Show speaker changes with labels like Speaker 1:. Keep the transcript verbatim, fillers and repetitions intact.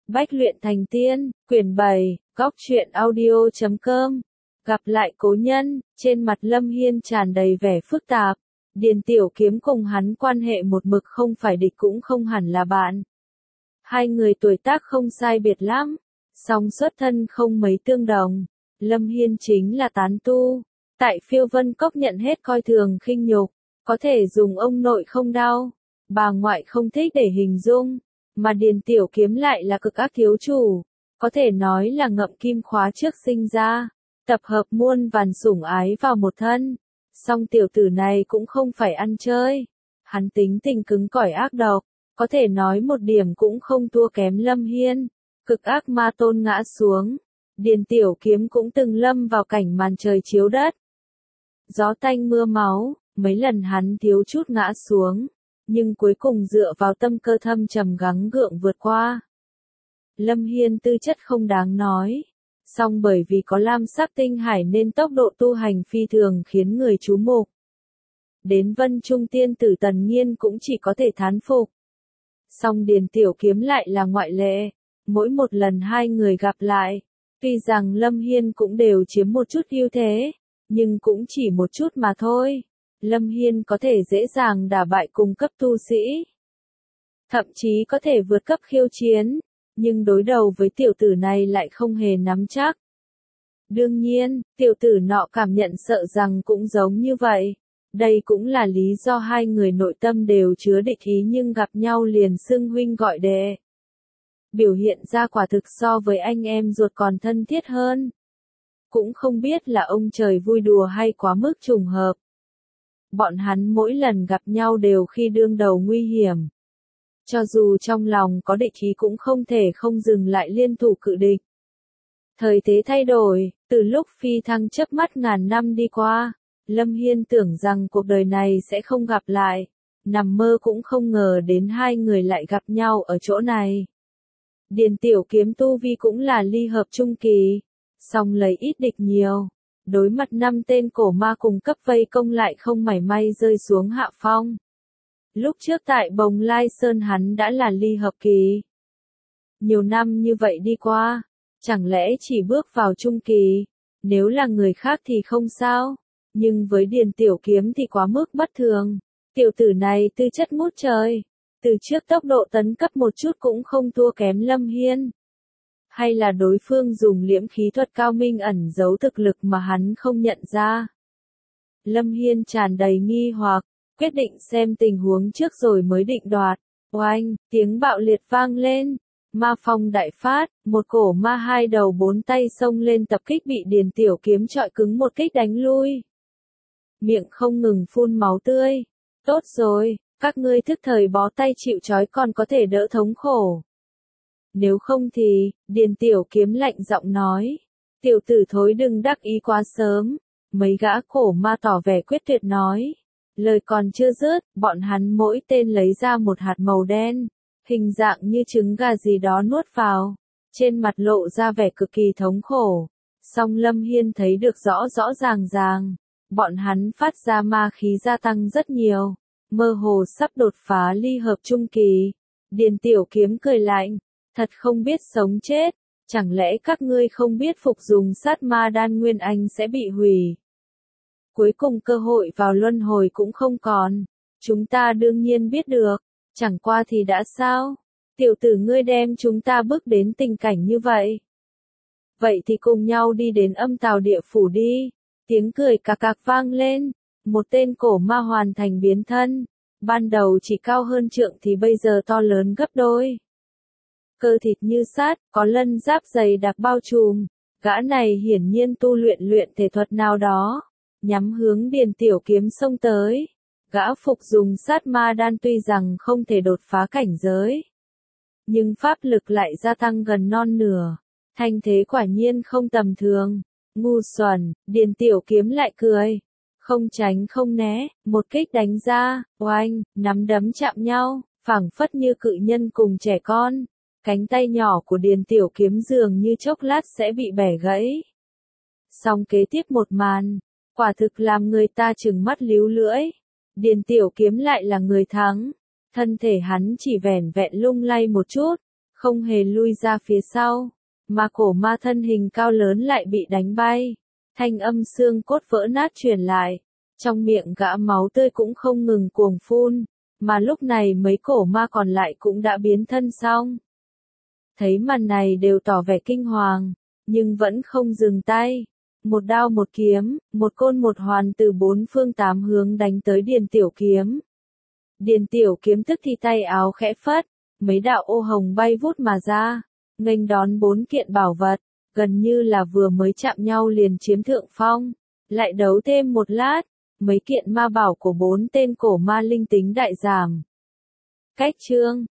Speaker 1: Bách luyện thành tiên, quyển bảy, góc truyện audio chấm com. Gặp lại cố nhân, trên mặt Lâm Hiên tràn đầy vẻ phức tạp. Điền Tiểu Kiếm cùng hắn quan hệ một mực không phải địch cũng không hẳn là bạn. Hai người tuổi tác không sai biệt lắm, song xuất thân không mấy tương đồng. Lâm Hiên chính là tán tu, tại Phiêu Vân Cốc nhận hết coi thường khinh nhục, có thể dùng ông nội không đau, bà ngoại không thích để hình dung. Mà Điền Tiểu Kiếm lại là cực ác thiếu chủ, có thể nói là ngậm kim khóa trước sinh ra, tập hợp muôn vàn sủng ái vào một thân. Song tiểu tử này cũng không phải ăn chơi, hắn tính tình cứng cỏi ác độc, có thể nói một điểm cũng không thua kém Lâm Hiên. Cực ác ma tôn ngã xuống, Điền Tiểu Kiếm cũng từng lâm vào cảnh màn trời chiếu đất. Gió tanh mưa máu, mấy lần hắn thiếu chút ngã xuống, nhưng cuối cùng dựa vào tâm cơ thâm trầm gắng gượng vượt qua. Lâm Hiên tư chất không đáng nói, song bởi vì có lam sắc tinh hải nên tốc độ tu hành phi thường khiến người chú mục. Đến Vân Trung tiên tử Tần Nhiên cũng chỉ có thể thán phục. Song Điền Tiểu Kiếm lại là ngoại lệ, mỗi một lần hai người gặp lại, tuy rằng Lâm Hiên cũng đều chiếm một chút ưu thế, nhưng cũng chỉ một chút mà thôi. Lâm Hiên có thể dễ dàng đả bại cùng cấp tu sĩ, thậm chí có thể vượt cấp khiêu chiến, nhưng đối đầu với tiểu tử này lại không hề nắm chắc. Đương nhiên, tiểu tử nọ cảm nhận sợ rằng cũng giống như vậy. Đây cũng là lý do hai người nội tâm đều chứa địch ý nhưng gặp nhau liền xưng huynh gọi đệ. Biểu hiện ra quả thực so với anh em ruột còn thân thiết hơn. Cũng không biết là ông trời vui đùa hay quá mức trùng hợp. Bọn hắn mỗi lần gặp nhau đều khi đương đầu nguy hiểm. Cho dù trong lòng có địch ý cũng không thể không dừng lại liên thủ cự địch. Thời thế thay đổi, từ lúc phi thăng chớp mắt ngàn năm đi qua, Lâm Hiên tưởng rằng cuộc đời này sẽ không gặp lại, nằm mơ cũng không ngờ đến hai người lại gặp nhau ở chỗ này. Điền Tiểu Kiếm tu vi cũng là ly hợp trung kỳ, song lấy ít địch nhiều. Đối mặt năm tên cổ ma cùng cấp vây công lại không mảy may rơi xuống hạ phong. Lúc trước tại Bồng Lai Sơn hắn đã là ly hợp kỳ. Nhiều năm như vậy đi qua, chẳng lẽ chỉ bước vào trung kỳ, nếu là người khác thì không sao, nhưng với Điền Tiểu Kiếm thì quá mức bất thường. Tiểu tử này tư chất ngút trời, từ trước tốc độ tấn cấp một chút cũng không thua kém Lâm Hiên. Hay là đối phương dùng liễm khí thuật cao minh ẩn giấu thực lực mà hắn không nhận ra. Lâm Hiên tràn đầy nghi hoặc, quyết định xem tình huống trước rồi mới định đoạt. Oanh, tiếng bạo liệt vang lên, ma phong đại phát, một cổ ma hai đầu bốn tay xông lên tập kích bị Điền Tiểu Kiếm chọi cứng một kích đánh lui. Miệng không ngừng phun máu tươi. Tốt rồi, các ngươi thức thời bó tay chịu trói còn có thể đỡ thống khổ. Nếu không thì, Điền Tiểu Kiếm lạnh giọng nói, tiểu tử thối đừng đắc ý quá sớm. Mấy gã cổ ma tỏ vẻ quyết tuyệt nói. Lời còn chưa dứt, bọn hắn mỗi tên lấy ra một hạt màu đen, hình dạng như trứng gà gì đó nuốt vào, trên mặt lộ ra vẻ cực kỳ thống khổ. Song Lâm Hiên thấy được rõ rõ ràng ràng, bọn hắn phát ra ma khí gia tăng rất nhiều, mơ hồ sắp đột phá ly hợp trung kỳ. Điền Tiểu Kiếm cười lạnh, thật không biết sống chết, chẳng lẽ các ngươi không biết phục dùng sát ma đan nguyên anh sẽ bị hủy. Cuối cùng cơ hội vào luân hồi cũng không còn, chúng ta đương nhiên biết được, chẳng qua thì đã sao, tiểu tử ngươi đem chúng ta bước đến tình cảnh như vậy. Vậy thì cùng nhau đi đến âm tào địa phủ đi, tiếng cười cạc cạc vang lên, một tên cổ ma hoàn thành biến thân, ban đầu chỉ cao hơn trượng thì bây giờ to lớn gấp đôi. Cơ thịt như sát, có lân giáp dày đặc bao trùm, gã này hiển nhiên tu luyện luyện thể thuật nào đó. Nhắm hướng Điền Tiểu Kiếm xông tới. Gã phục dùng sát ma đan tuy rằng không thể đột phá cảnh giới, nhưng pháp lực lại gia tăng gần non nửa. Thanh thế quả nhiên không tầm thường. Ngu xuẩn, Điền Tiểu Kiếm lại cười. Không tránh không né, một kích đánh ra, oanh, nắm đấm chạm nhau, phảng phất như cự nhân cùng trẻ con. Cánh tay nhỏ của Điền Tiểu Kiếm dường như chốc lát sẽ bị bẻ gãy. Song kế tiếp một màn, quả thực làm người ta trừng mắt líu lưỡi. Điền Tiểu Kiếm lại là người thắng. Thân thể hắn chỉ vẻn vẹn lung lay một chút, không hề lui ra phía sau, mà cổ ma thân hình cao lớn lại bị đánh bay. Thanh âm xương cốt vỡ nát truyền lại, trong miệng gã máu tươi cũng không ngừng cuồng phun, mà lúc này mấy cổ ma còn lại cũng đã biến thân xong. Thấy màn này đều tỏ vẻ kinh hoàng, nhưng vẫn không dừng tay. Một đao một kiếm, một côn một hoàn từ bốn phương tám hướng đánh tới Điền Tiểu Kiếm. Điền Tiểu Kiếm tức thì tay áo khẽ phất, mấy đạo ô hồng bay vút mà ra, nghênh đón bốn kiện bảo vật, gần như là vừa mới chạm nhau liền chiếm thượng phong. Lại đấu thêm một lát, mấy kiện ma bảo của bốn tên cổ ma linh tính đại giảm. Cách chương